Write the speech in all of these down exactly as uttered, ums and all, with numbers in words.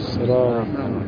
السلام.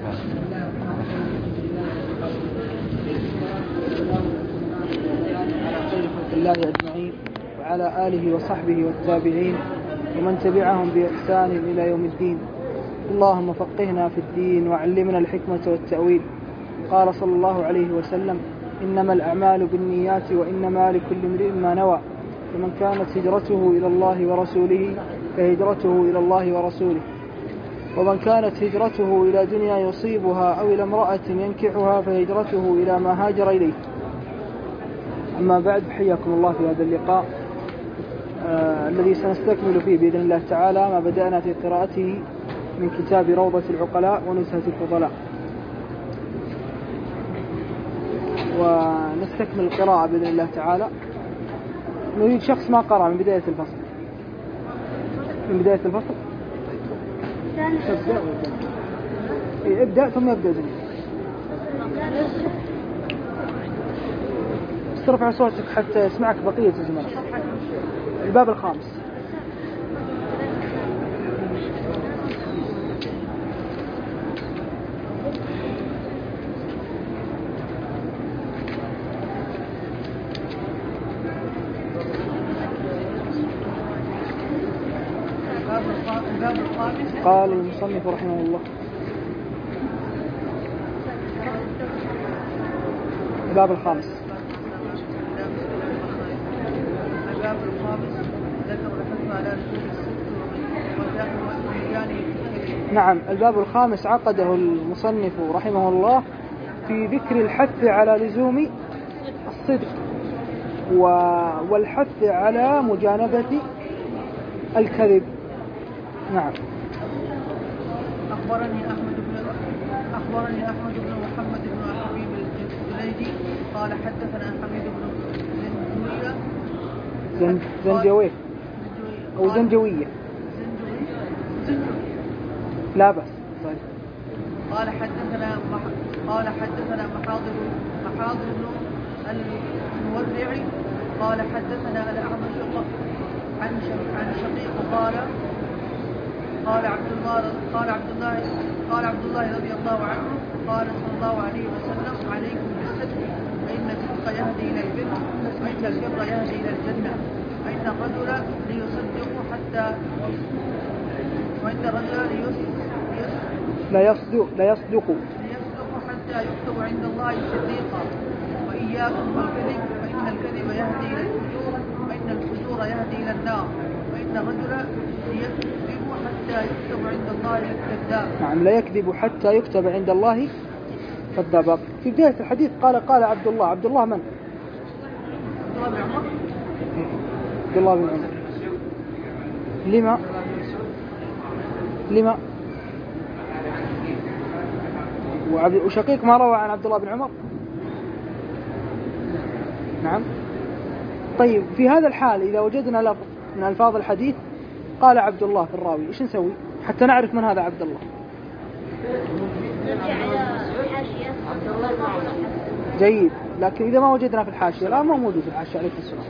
على خير خلق الله أجمعين وعلى آله وصحبه والتابعين ومن تبعهم بإحسان إلى يوم الدين. اللهم فقهنا في الدين وعلمنا الحكمة والتأويل. قال صلى الله عليه وسلم: إنما الأعمال بالنيات وإنما لكل امرئ ما نوى، فمن كانت هجرته إلى الله ورسوله فهجرته إلى الله ورسوله، ومن كانت هجرته إلى دنيا يصيبها أو إلى امرأة ينكحها فهجرته إلى ما هاجر إليه. أما بعد، حياكم الله في هذا اللقاء آه الذي سنستكمل فيه بإذن الله تعالى ما بدأنا في قراءته من كتاب روضة العقلاء ونزهة الفضلاء، ونستكمل القراءة بإذن الله تعالى. نريد شخص ما قرأ من بداية الفصل من بداية الفصل ابدأ إيه ابدأ ثم يبدأ زميل. استرفع صوتك حتى يسمعك بقية الزملاء. الباب الخامس. قال المصنف رحمه الله: الباب الخامس. الباب الخامس ذكر الحث على لزوم الصدق. نعم، الباب الخامس عقده المصنف رحمه الله في ذكر الحث على لزوم الصدق والحث على مجانبة الكذب. نعم. أخبرني أحمد بن أخبرني أحمد بن محمد بن حبيب الجليدي قال حدثنا حميد بن زنجوية زنجوية أو زنجوية لا بس. طيب. قال حدثنا قال حدثنا محاضر محاضر بن المورع قال حدثنا الأعمش عن عن شقيق قال قال عبد الله قال عبد الله قال عبد الله رضي الله عنه قال صلى الله عليه وسلم: عليكم بالصدق فإن الصدق يهدي إلى البر وإن البر يهدي إلى الجنة، وإن الرجل ليصدق حتى وإن الرجل لا يصدق لا يصدق ليصدق حتى يكتب عند الله صديقا، وإياكم والكذب فإن الكذب يهدي إلى الفجور وإن الفجور يهدي إلى النار، وإن الرجل ليكذب حتى يكتب عند الله كذاب. نعم، لا يكذب حتى يكتب عند الله كذابا. في بداية الحديث قال قال عبد الله. عبد الله من؟ عبد الله بن عمر. عبد الله بن عمر. لما لما وشقيق ما روى عن عبد الله بن عمر. نعم. طيب، في هذا الحال إذا وجدنا لفظ من ألفاظ الحديث قال عبد الله في الراوي، إيش نسوي حتى نعرف من هذا عبد الله؟ جيد، لكن إذا ما وجدنا في الحاشية، لا ما موجود في الحاشية عليه السلام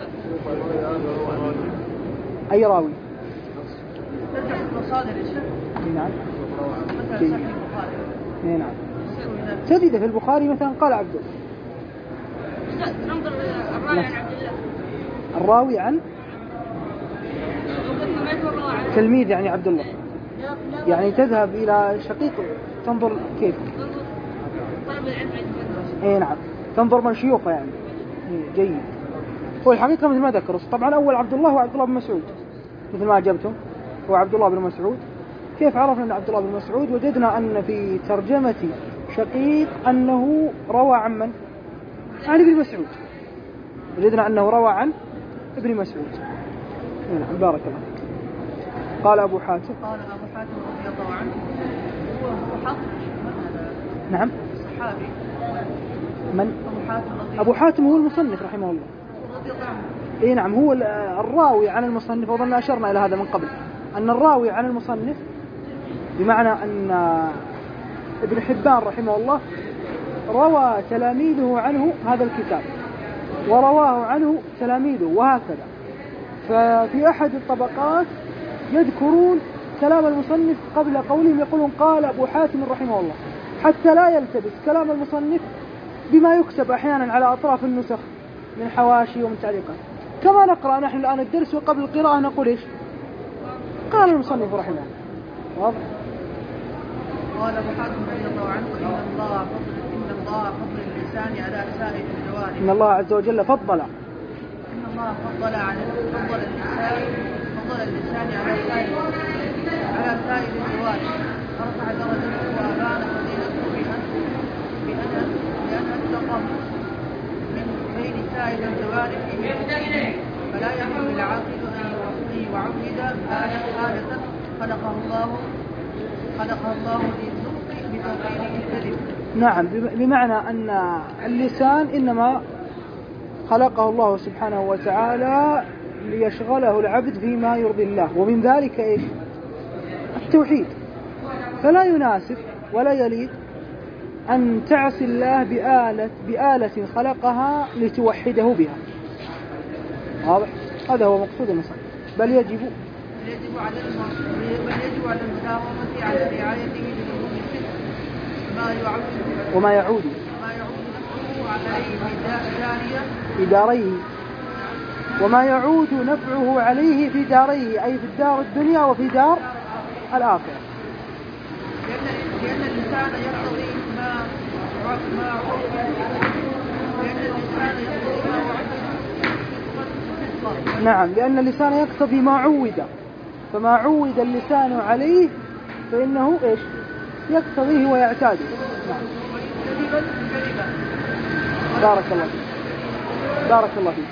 أي راوي. ترجع المصادر يا شيخ. نعم. مثلا صحيح البخاري. نعم. تجد في البخاري مثلا قال عبد الله. ننظر الراوي عن عبد الله. الراوي عن تلميذ يعني عبد الله، يعني تذهب إلى شقيق تنظر كيف. طلب العلم عند اي نعم، تنظر من شيوخه يعني. جيد. هو الحقيقة مثل ما ذكر طبعا أول عبد الله هو عبد الله بن مسعود مثل ما أجبتم، هو عبد الله بن مسعود. كيف عرفنا أن عبد الله بن مسعود؟ وجدنا أن في ترجمة شقيق أنه روى عن من؟ عن ابن مسعود. وجدنا أنه روى عن ابن مسعود. نعم، بارك الله. قال أبو حاتم قال أبو حاتم رضي الله عنه هو أبو حاتم نعم صحابي من؟ أبو حاتم رضي أبو حاتم هو المصنف رحمه الله رضي الله عنه. إيه نعم، هو الراوي عن المصنف. وظن أشرنا إلى هذا من قبل، أن الراوي عن المصنف بمعنى أن ابن حبان رحمه الله روى تلاميذه عنه هذا الكتاب ورواه عنه تلاميذه وهكذا. ففي أحد الطبقات يذكرون كلام المصنف قبل قولهم يقولون قال أبو حاتم رحمه الله، حتى لا يلتبس كلام المصنف بما يكتب أحيانا على أطراف النسخ من حواشي ومن تعليقات، كما نقرأ نحن الآن الدرس وقبل القراءة نقول إيش؟ قال المصنف رحمه الله. واضح؟ قال أبو حاتم رضي الله عنه: إن الله فضل إن الله فضل اللسان على سائر الجوارح. إن الله عز وجل فضل إن الله فضل على فضل اللسان فضل اللسان على سائر على سائر الجوارح، فرفع درجته وأبان فضيلته بأن بأن بأن أطلق من بين سائر الجوارح، فلا يهم العاقل أن يعود آلة خلقه الله خلقه الله للنطق بتوقيره الكذب. نعم، بمعنى أن اللسان إنما خلقه الله سبحانه وتعالى ليشغله العبد فيما يرضي الله، ومن ذلك إيش؟ التوحيد. فلا يناسب ولا يليق أن تعصي الله بآلة, بآلة خلقها لتوحده بها. واضح؟ هذا هو مقصود المصنف. بل يجب يجب على بل يجب على المداومة على رعايته للأمور الست ما يعود وما يعود ما يعود نفعه عليه بداريه في داريه، وما يعود نفعه عليه في داريه، أي في الدار الدنيا وفي دار الآخرة. لأن لأن اللسان يقتضي ما ما عود لأن اللسان يقتضي ما عود. نعم، لأن اللسان يقتضي ما عود، فما عود اللسان عليه فإنه إيش؟ يقتضيه ويعتاده. نعم. بارك الله فيك. بارك الله فيك.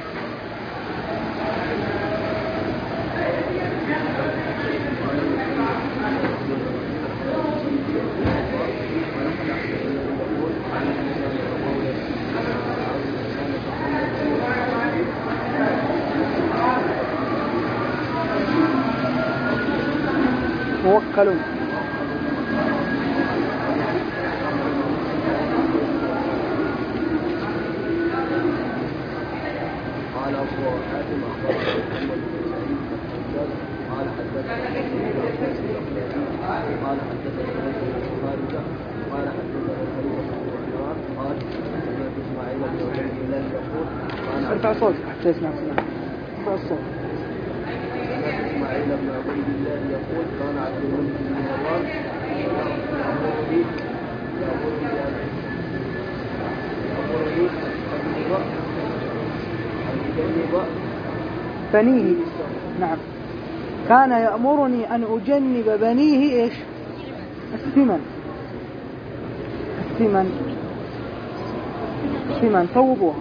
موكل. قال أبو حاتم أخبرنا محمد بن سعيد قال حدثنا قال حدثنا خالد قال حدثنا خليفة بن عمران قال سمعت إسماعيل بن عبيد الله يقول ارفع صوتك حتى يسمع سمع. ارفع الصوت. سمعت إسماعيل بن عبيد الله يقول كان عبد الملك بن مروان يأمرني بنيه. نعم، كان يأمرني أن أجنب بنيه إيش؟ السمن. السمن السمن صوبوها.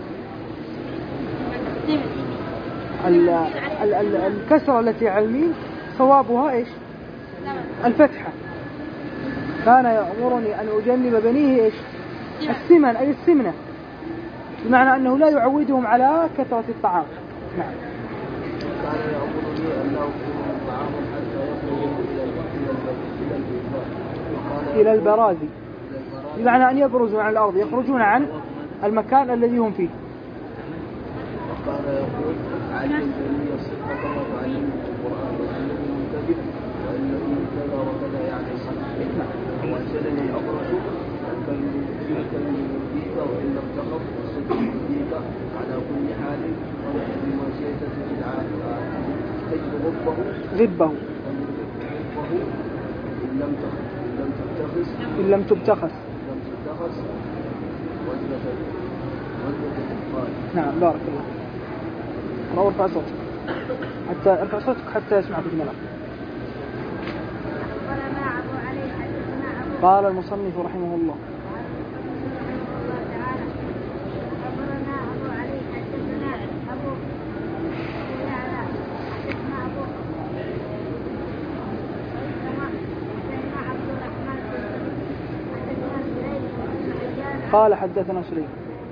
الكسرة التي على الميم صوابها إيش؟ الفتحة. كان يأمرني أن أجنب بنيه إيش؟ السمن، أي السمنة، بمعنى أنه لا يعودهم على كثرة الطعام. نعم. كان يأمرني أن لا أكل الطعام حتى يخرجوا إلى البرازي، بمعنى أن يبرزوا عن الأرض، يخرجون عن المكان الذي هم فيه. وكان يقول علمني الصدق وتعلمني القرآن وإنني منكذب وإنني كذا وكذا يعني صدق وأنزلني أبرز يمكن يرضيك وإن لم تخف الصدق يرضيك على كل حال فرح بما شئت تجد غبه غبه إن لم تبتخس إن لم تبتخس لم تبتخس وجبة وجبة الإقبال. نعم، بارك الله. الله ارفع صوتك حتى ارفع صوتك حتى يسمعك الملأ. قال المصنف رحمه الله: قال حدثنا سليم.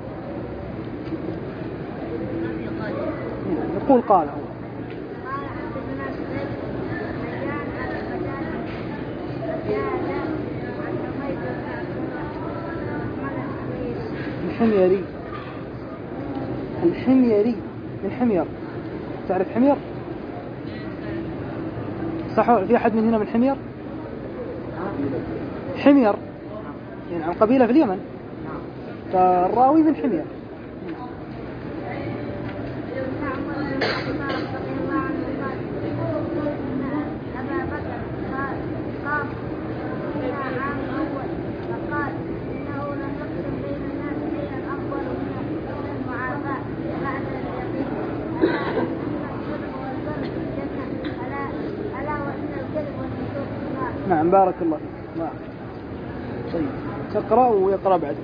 يقول قال هو الحميري. الحميري من حمير. تعرف حمير؟ صح. في أحد من هنا من حمير؟ حمير يعني عن قبيلة في اليمن، فالراوي من حمير. نعم بارك الله فيك. نعم طيب تقرأ ويقرأ بعد.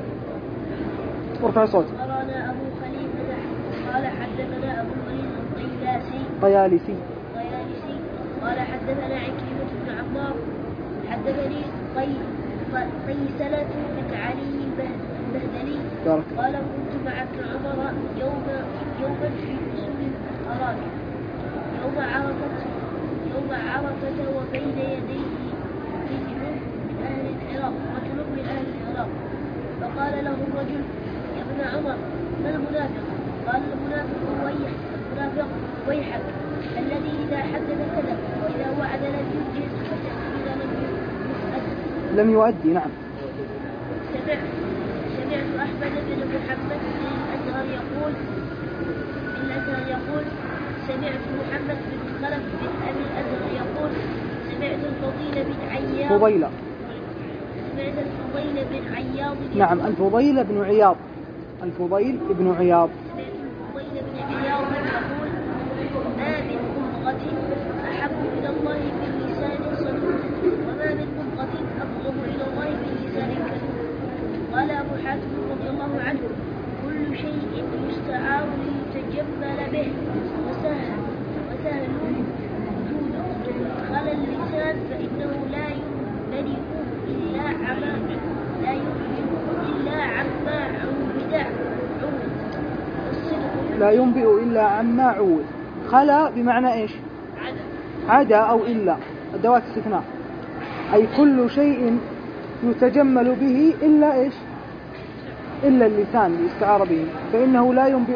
ارفع صوتك. قرانا أبو خليفة قال حدثنا أبو الوليد الطيالسي طيالسي طيالسي قال حدثنا عكرمة بن عمار حدثني طي طيسلة بن علي البهذلي قال كنت مع ابن عمر يوم يوما في أسود الأراك يوم عرفة يوم عرفة وبين يديه رجل من أهل العراق رجل من أهل العراق فقال له الرجل يا ابن عمر ما المنافق؟ قال المنافق ويح المنافق ويحك الذي إذا حدث كذب وإذا وعد لم ينجز وإذا لم يؤدي لم يؤدي. نعم. سمعت سمعت أحمد بن محمد بن الأزهر يقول بن الأزهر يقول سمعت محمد بن خلف بن أبي الأزهر يقول سمعت الفضيل بن عياض فضيلة سمعت الفضيل بن عياض نعم الفضيل بن عياض الفضيل بن عياض سمعت الفضيل بن عياض يقول ما من مضغة أحب إلى الله من لسان صدوق وما من مضغة أبغض إلى الله من لسان كذوب. قال أبو حاتم رضي الله عنه كل شيء يستعار ليتجمل به وسهل وسهل وجوده خلى اللسان فإنه لا ينبني إلا عما لا ينبني إلا عما عود عود والصدق لا ينبئ إلا عما عود. خلا بمعنى إيش؟ عدا أو إلا أدوات استثناء، أي كل شيء يتجمل به إلا إيش؟ إلا اللسان الاستعار به، فإنه لا ينبئ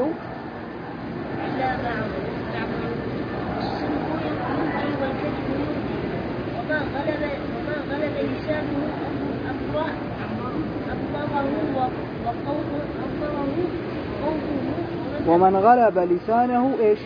إلا ما عود. الصدق ينجي والكذب ينجي وما غلب وما غلب لسانه أمره أمره وقومه أمره قومه ومن غلب لسانه إيش؟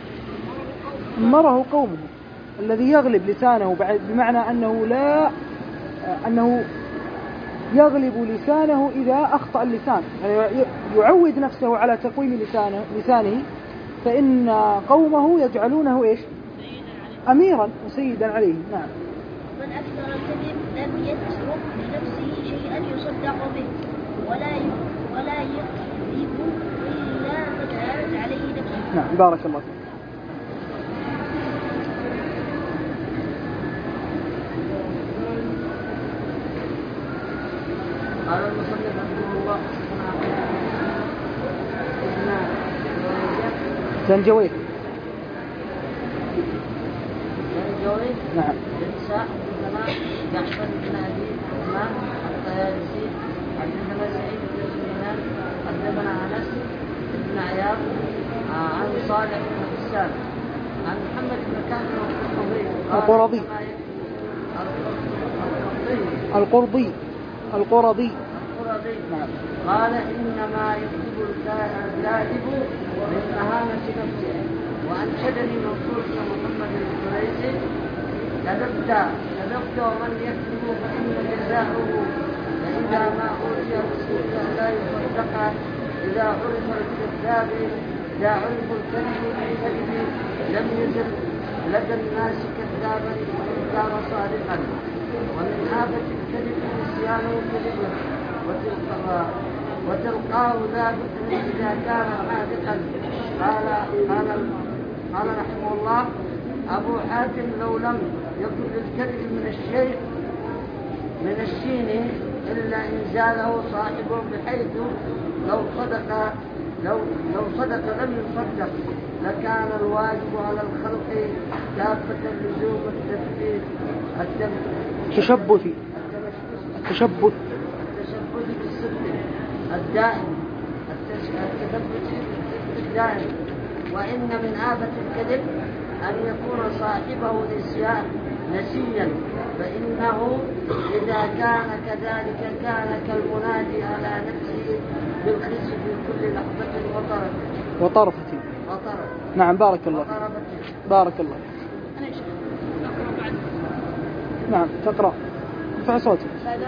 أمره قومه. الذي يغلب لسانه بمعنى أنه لا أنه يغلب لسانه إذا أخطأ اللسان، يعني يعود نفسه على تقويم لسانه, لسانه فإن قومه يجعلونه إيش؟ أميرا وسيدا عليه. نعم. من أكثر الكذب لم يترك لنفسه شيئا يصدق به ولا ولا يكذب إلا من هانت عليه نفسه. نعم بارك الله فيك. قال المصنف رحمه الله زنجويه زنجويه نعم لنساء حدثنا جعفر بن أبي عثمان الطيالسي حدثنا سعيد بن سليمان حدثنا أنس بن عياض عن صالح بن حسان عن محمد بن كعب القرظي القرظي القرظي نعم. قال إنما يكتب الكاذب من مهانة نفسه. وأنشدني منصور بن محمد القريسي كذبت كذبت ومن يكذب فإن جزاؤه فإذا ما أوتي رسول لا يصدق إذا عرف الكذاب إذا عرف الكذب بالكذب لم يزل لدى الناس كذابا وإن كان صادقا. ومن آفة الكذب نسيانه كذبه وتلقاه ذا إذا كان حاذقا. قال قال قال رحمه الله أبو حاتم لو لم يكن للكذب من الشيء من الشين إلا إن زاله صاحبه بحيث لو صدق لو لو صدق لم يصدق لكان الواجب على الخلق كافة لزوم التثبيت التشبث التشبث التشبث بالصدق الدائم التثبت الدائم. وإن من آفة الكذب أن يكون صاحبه نسيان نسيا فإنه إذا كان كذلك كان كالمنادي على نفسه بالخزي في كل لحظة وطرف وطرفة وطرف نعم بارك الله فيك. بارك الله فيك. نعم تقرأ ارفع صوتك.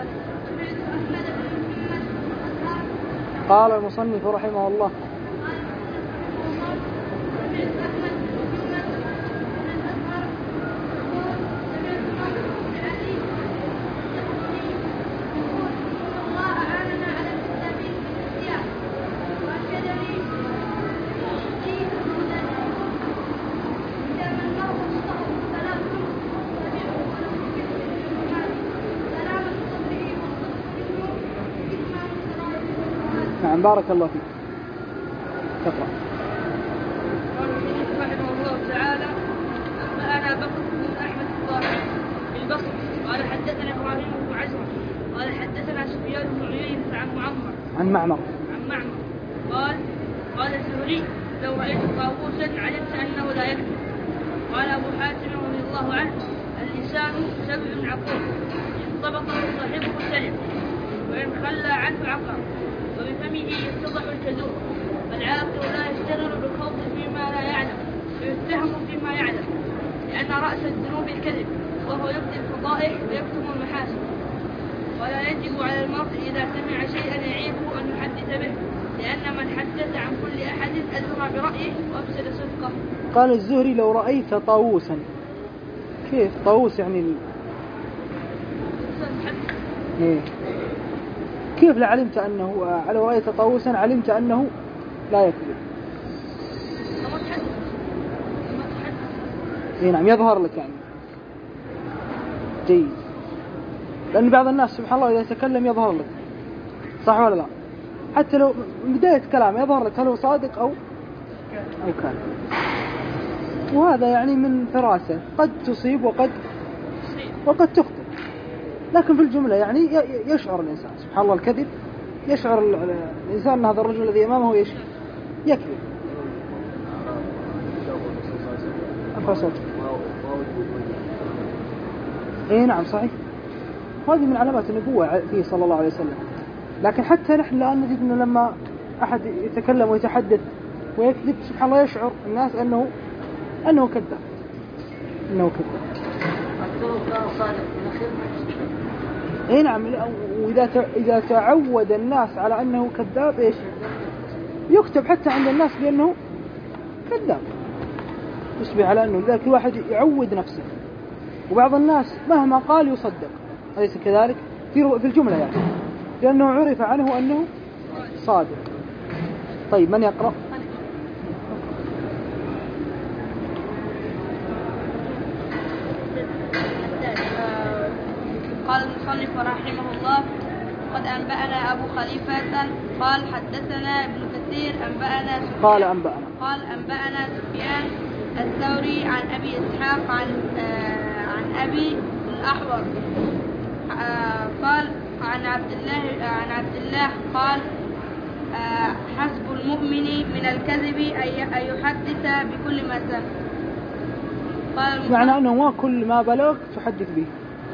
قال المصنف رحمه الله نعم بارك الله فيك. تقرأ. قال المصنف رحمه الله تعالى أنبأنا بكر بن أحمد الطاهر البصري قال حدثنا إبراهيم بن عزرا قال حدثنا سفيان بن عيينة عن معمر عن معمر عن معمر قال قال الزهري لو رأيت طاووسا علمت أنه لا يكذب. قال أبو حاتم رضي الله عنه اللسان سبع عقول إن طبقه صاحبه سلم وإن خلى عنه عقر وبفمه يتضح الكذوب. فالعاقل لا يشتغل بالخوض فيما لا يعلم ويتهم فيما يعلم لأن رأس الذنوب الكذب وهو يبدي الفضائح ويكتم المحاسن. ولا يجب على المرء إذا سمع شيئا يعيبه أن يحدث به لأن من حدث عن كل أحد أزرى برأيه وأفسد صدقه. قال الزهري لو رأيت طاووسا. كيف طاووس يعني ال... إيه؟ كيف لعلمت أنه لو رأيت طاووسا علمت أنه لا يكذب؟ إيه نعم يظهر لك يعني. جيد. لأن بعض الناس سبحان الله إذا تكلم يظهر لك صح ولا لا؟ حتى لو بداية كلام يظهر لك هل هو صادق أو أو كان. وهذا يعني من فراسة قد تصيب وقد وقد تخطئ. لكن في الجملة يعني يشعر الإنسان سبحان الله الكذب يشعر الإنسان أن هذا الرجل الذي أمامه يشعر يكذب. أرفع صوتك. إيه نعم صحيح. هذه من علامات النبوة فيه صلى الله عليه وسلم. لكن حتى نحن الآن نجد أنه لما أحد يتكلم ويتحدث ويكذب سبحان الله يشعر الناس أنه أنه كذاب أنه كذاب. إيه نعم. وإذا إذا تعود الناس على أنه كذاب إيش يكتب حتى عند الناس بأنه كذاب يصبح على أنه لذلك الواحد يعود نفسه. وبعض الناس مهما قال يصدق أليس كذلك في في الجملة يعني لأنه عرف عنه أنه صادق. طيب من يقرأ؟ قال المصنف رحمه الله قد أنبأنا أبو خليفة قال حدثنا ابن كثير أنبأنا سفيان قال أنبأنا قال أنبأنا سفيان الثوري عن أبي إسحاق عن آه عن أبي الأحوص آه قال عن عبد الله عن عبد الله قال آه حسب المؤمن من الكذب أن يحدث بكل ما سمع. قال معنى أنه ما كل ما بلغ تحدث به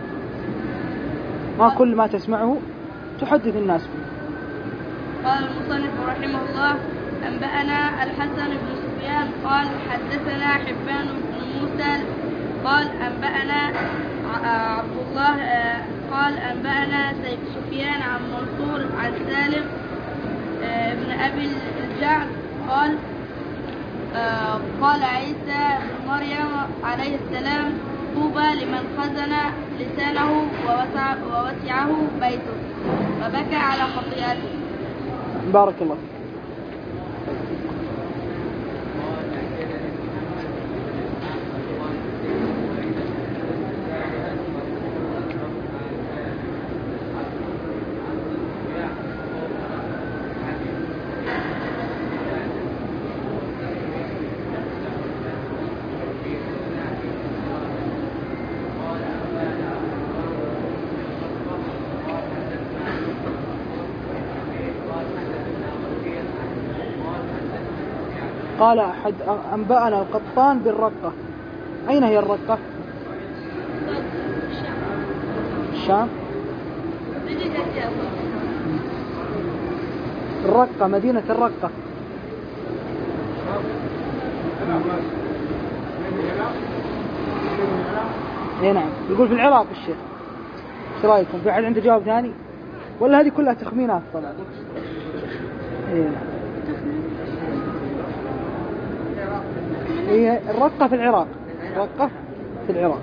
ما كل ما تسمعه تحدث الناس به. قال المصنف رحمه الله أنبأنا الحسن بن سفيان قال حدثنا حبان بن موسى قال أنبأنا عبد الله قال أنبأنا سفيان عن منصور عن سالم ابن أبي الجعد قال قال عيسى بن مريم عليه السلام طوبى لمن خزن لسانه ووسع ووسعه بيته فبكى على خطيئته. بارك الله فيك. قال أحد أنبأنا القطان بالرقة. أين هي الرقة؟ الشام. الرقة، مدينة الرقة. اي نعم، يقول في العراق الشيخ. ايش رايكم؟ في احد عنده جواب ثاني ولا هذه كلها تخمينات طبعا؟ اي نعم. هي الرقة في العراق. الرقة في العراق.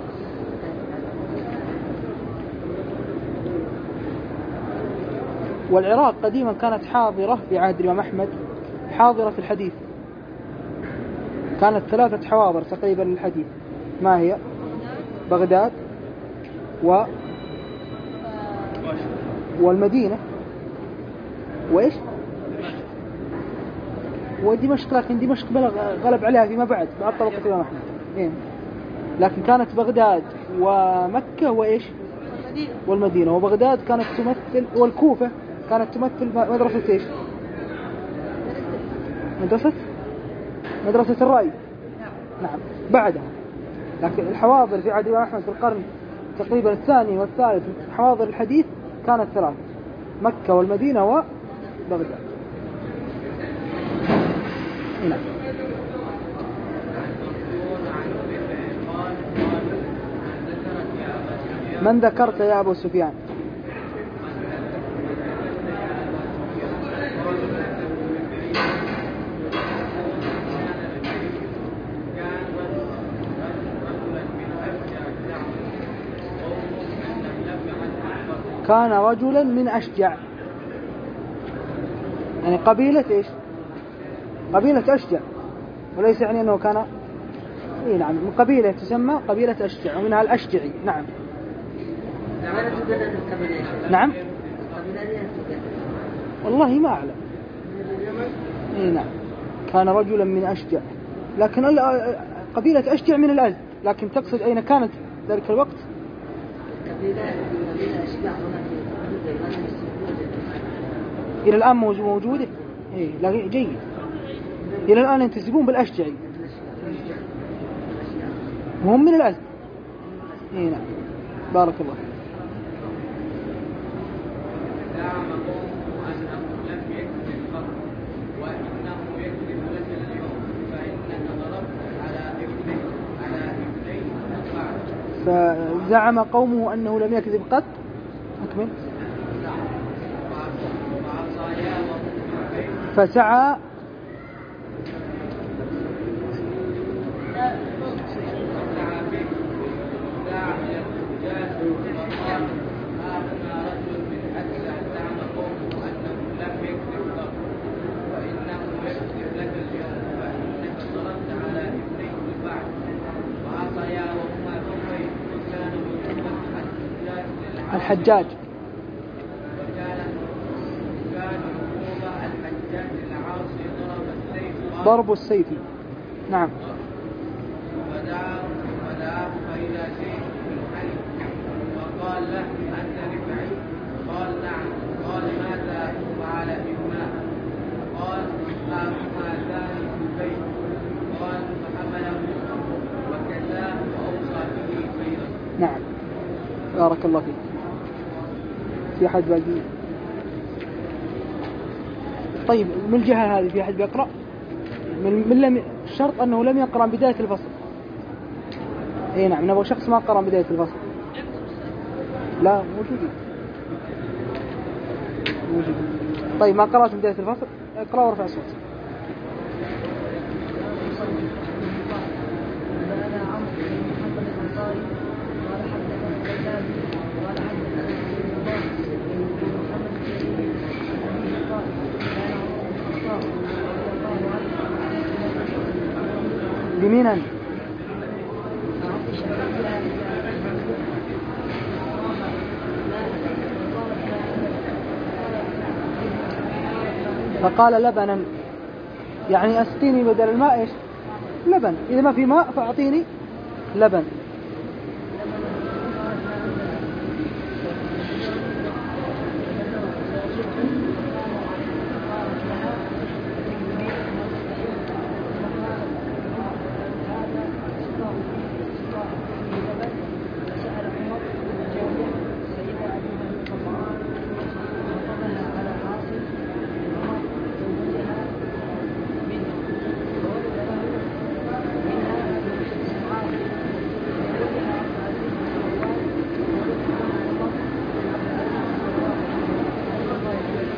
والعراق قديما كانت حاضرة في عهد الإمام أحمد، حاضرة في الحديث. كانت ثلاثة حواضر تقريبا للحديث. ما هي؟ بغداد و والمدينة وإيش؟ ودمشق، لكن دمشق غلب عليها فيما بعد بعد طبقة الإمام أحمد. إيه؟ لكن كانت بغداد ومكة وإيش؟ والمدينة. وبغداد كانت تمثل، والكوفة كانت تمثل مدرسة إيش؟ مدرسة مدرسة الرأي. نعم بعدها. لكن الحواضر في عهد الإمام أحمد في القرن تقريبا الثاني والثالث حواضر الحديث كانت ثلاث: مكة والمدينة وبغداد. نعم. من ذكرت يا أبو سفيان؟ كان رجلا من أشجع، يعني قبيلة إيش؟ قبيلة أشجع، وليس يعني أنه كان. إيه نعم، من قبيلة تسمى قبيلة أشجع ومنها الأشجعي. نعم. نعم والله ما أعلم. إيه نعم، كان رجلا من أشجع، لكن قبيلة أشجع من الأزد، لكن تقصد أين كانت ذلك الوقت؟ إلى الآن موجودة. إيه لا جيد، إلى الآن ينتسبون بالأشجعي وهم من الأزد. إيه نعم، بارك الله. فزعم قومه أنه لم يكذب قط. أكمل. فسعى الحجاج. ضرب السيف. نعم. فدعاه فدعاه فإذا زيد بن علي وقال له أنت رفعي؟ قال نعم. قال ماذا فعل ابناه؟ قال أخاهما ثاني في البيت. قال فحمله وكساه وأوصى به خيرا. نعم بارك الله فيك. في أحد باقي؟ طيب من الجهة هذه في أحد بيقرأ؟ من, من لم الشرط أنه لم يقرأ بداية الفصل. إيه نعم، نبغى شخص ما قرأ بداية الفصل. لا موجودين موجودين. طيب ما قرأت بداية الفصل اقرأ وارفع صوت. يمينا. فقال لبنا، يعني أسقيني بدل الماء إيش؟ لبن. إذا ما في ماء فأعطيني لبن.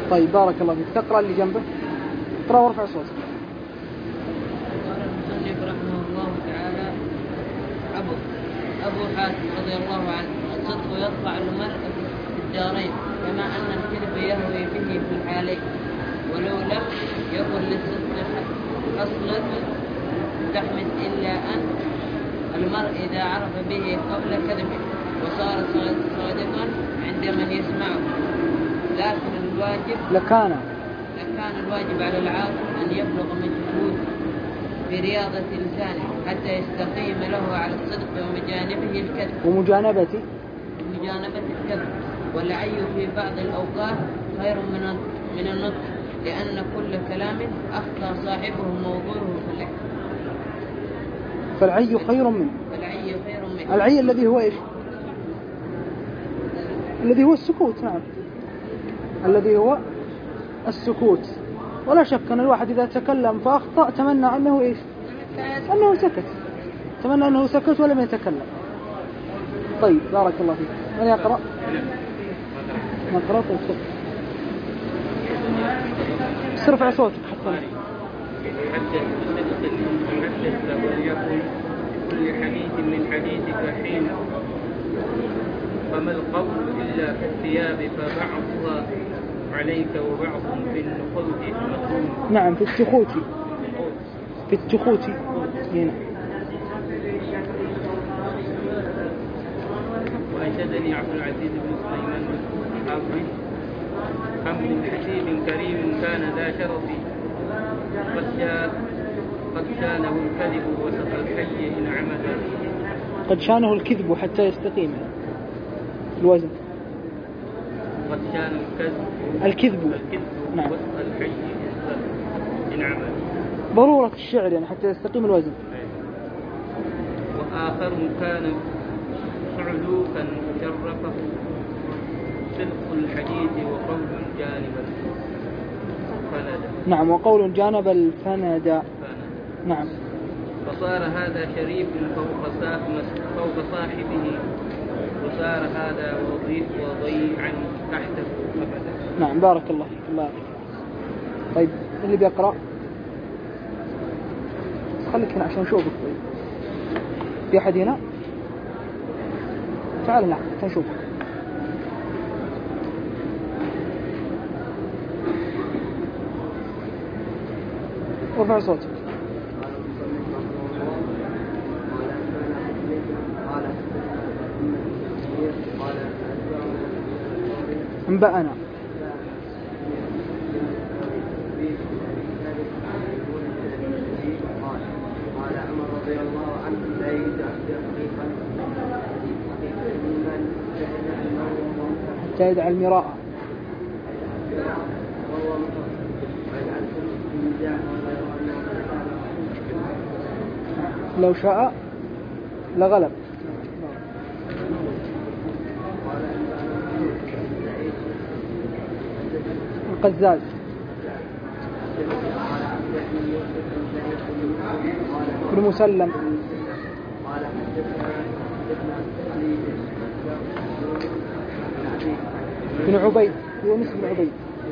طيب بارك الله فيك. تقرأ اللي جنبه، اقرأ وارفع صوتك. قال المصنف رحمه الله تعالى: أبو أبو حاتم رضي الله عنه: الصدق يرفع المرء في الدارين، كما أن الكذب يهوي به في الحالين، ولو لم يكن للصدق أصلا تحمد إلا أن المرء إذا عرف به قبل كذبه وصار صادقا عند من يسمعه. لكن الواجب لكان لكان الواجب على العاقل أن يبلغ مجهود في رياضة لسانه حتى يستقيم له على الصدق ومجانبه الكذب ومجانبة ومجانبة الكذب. والعي في بعض الأوقات خير من من النطق، لأن كل كلام أخطأ صاحبه موضوعه فالعي فالعي خير منه. فالعي خير منه. العي الذي هو إيش؟ الذي هو السكوت. نعم، الذي هو السكوت. ولا شك أن الواحد إذا تكلم فأخطأ تمنى أنه إيش؟ أنه سكت، تمنى أنه سكت ولم يتكلم. طيب بارك الله فيك. من يقرأ؟ نقرأ. طيب سرفع صوتك حتى حدث بصدق حدث وليكن كل حديث من حديثك حين، فما القول إلا في الثياب فبعضها عليك وبعض في النخوت مكروه. نعم، في التخوت في التخوت هنا. وأنشدني عبد العزيز بن سليمان الحافظ: حمد حسيب كريم كان ذا شرف، قد شاء قد شانه الكذب وسط الحي إن عمد. قد شانه الكذب حتى يستقيم الوزن. قد شانه الكذب الكذب الكذب نعم. وسط الحي إن عمد. ضرورة الشعر يعني حتى يستقيم الوزن. وآخر كان صعلوكا شرفه، صدق الحديث وقول جانب الفند. نعم، وقول جانب الفند. نعم. فصار هذا شريف فوق فوق صاحبه، وصار هذا وضيعا تحته أبدا. نعم بارك الله فيك. الله يعطيك. طيب اللي بيقرأ خليك هنا عشان نشوفك. طيب في أحد هنا؟ تعال هنا عشان نشوفك. ارفع صوتك. انبأنا. قال عمر رضي الله عنه: لا يدع حقيقة الإيمان حتى يدع المراء. لو شاء لغلب. القزاز. بن مسلم. بن عبيد. يونس بن عبيد.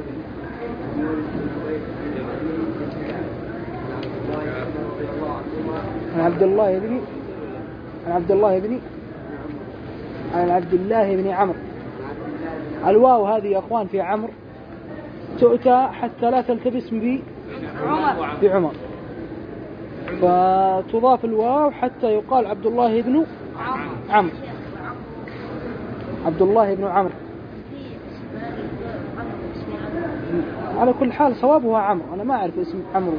عن عبد الله بن عن عبد الله بن عن عبد الله بن عمرو. الواو هذه يا اخوان في عمرو تؤتى حتى لا تلتبس بعمر، فتضاف الواو حتى يقال عبد الله بن عمرو. عبد الله بن عمرو. على كل حال صوابها عمرو، أنا ما أعرف اسم عمرو.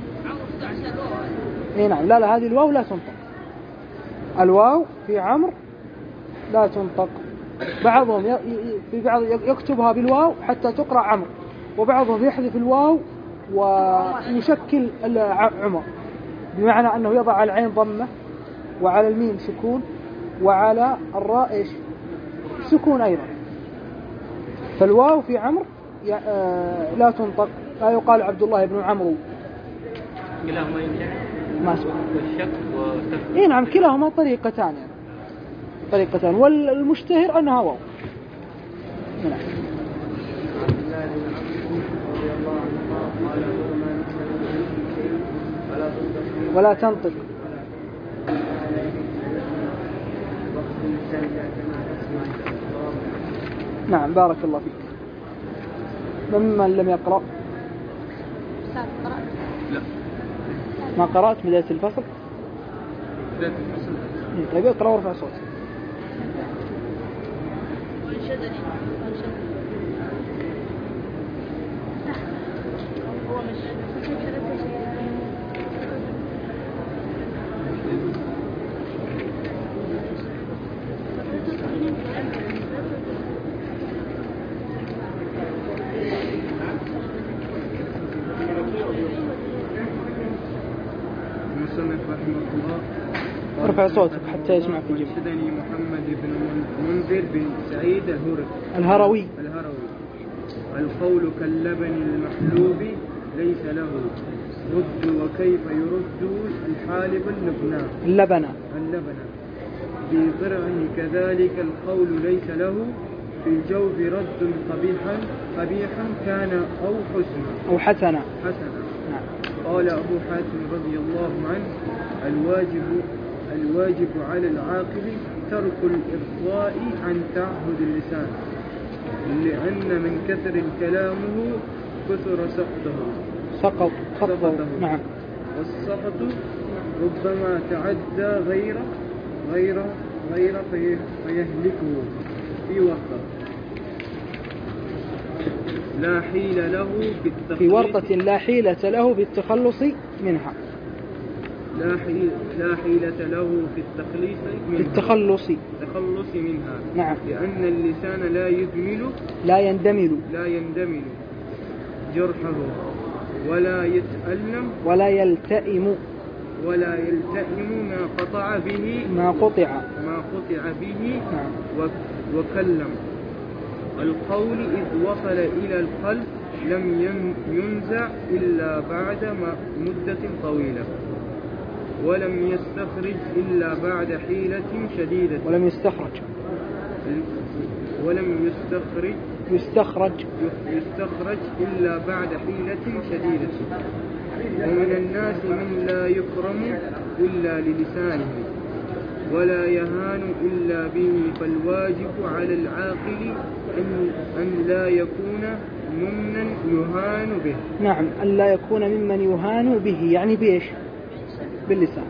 إيه نعم. لا لا هذه الواو لا تنطق. الواو في عمرو لا تنطق. بعضهم في بعض يكتبها بالواو حتى تقرأ عمرو، وبعضهم يحذف الواو ويشكل عمر، بمعنى أنه يضع على العين ضمة وعلى الميم سكون وعلى الراء إيش؟ سكون أيضا. فالواو في عمرو لا تنطق، لا يقال عبد الله بن عمرو. كلاهما يمشي ما اسمع والشك وتفسير. إيه نعم، كلاهما طريقتان يعني. طريقتان، والمشتهر أنها واو. نعم. قال ما نسأل من شيء ولا تنطق ولا تنطق وقت اللسان كما تسمع. نعم بارك الله فيك. ممن لم يقرأ؟ لا ما قرأت بداية الفصل؟ بداية الفصل. طيب اقرأ وارفع صوتك. وانشدني هو مش المصنف رحمه الله ارفع صوتك حتى يسمعك الجميع. وانشدني محمد بن منذر بن سعيد الهري الهروي الهروي القول كاللبن المحلوب ليس له رد وكيف يرد الحالب اللبنان اللبنة اللبن بضرع كذلك القول ليس له في الجوف رد قبيحا قبيحا كان أو حسنا أو حسنا. حسنا. نعم. قال أبو حاتم رضي الله عنه الواجب الواجب على العاقل ترك الإرضاء عن تعهد اللسان لأن من كثر كلامه كثر سقطه سقط سقطه. نعم. والسقط ربما تعدى غير غير غير في فيهلكه في ورطة لا حيل له بالتخلص في ورطة لا حيلة له بالتخلص منها. لا حيلة لا حيلة له في التخليص منها في التخلص التخلص منها. نعم. لأن اللسان لا يدمل لا يندمل لا يندمل جرحه ولا يتألم ولا يلتئم ولا يلتئم ما قطع به ما قطع ما قطع به نعم. و- وكلم القول إذ وصل إلى القلب لم ين- ينزع إلا بعد م- مدة طويلة ولم يستخرج إلا بعد حيلة شديدة ولم يستخرج ولم يستخرج يستخرج يستخرج إلا بعد حيلة شديدة. ومن الناس من لا يكرم إلا للسانه ولا يهان إلا به فالواجب على العاقل أن, أن لا يكون ممن يهان به. نعم. أن لا يكون ممن يهان به يعني بإيش؟ باللسان.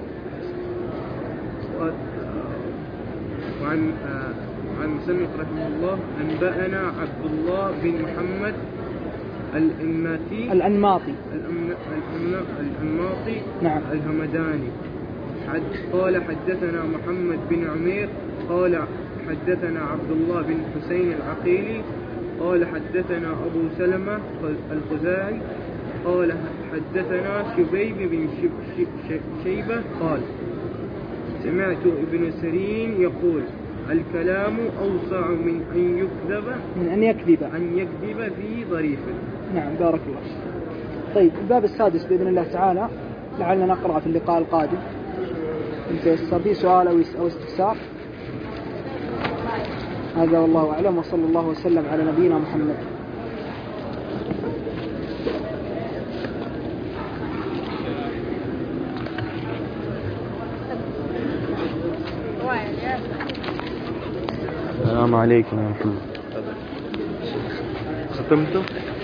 وعن عن مصنف رحمه الله أنبأنا عبد الله بن محمد الأنماطي الأنماطي الأنماطي نعم. الهمداني قال حدثنا محمد بن عمير قال حدثنا عبد الله بن حسين العقيلي قال حدثنا أبو سلمة الخزاعي قال حدثنا شبيب بن شب شب شيبة قال سمعت ابن سيرين يقول الكلام أوسع من أن يكذب من أن يكذب أن يكذب في ظريفه. نعم بارك الله. طيب الباب السادس بإذن الله تعالى لعلنا نقرأ في اللقاء القادم. يتيسر في سؤال أو استفسار. هذا والله أعلم وصلى الله وسلم على نبينا محمد. السلام عليكم يا محمد. ختمتوا؟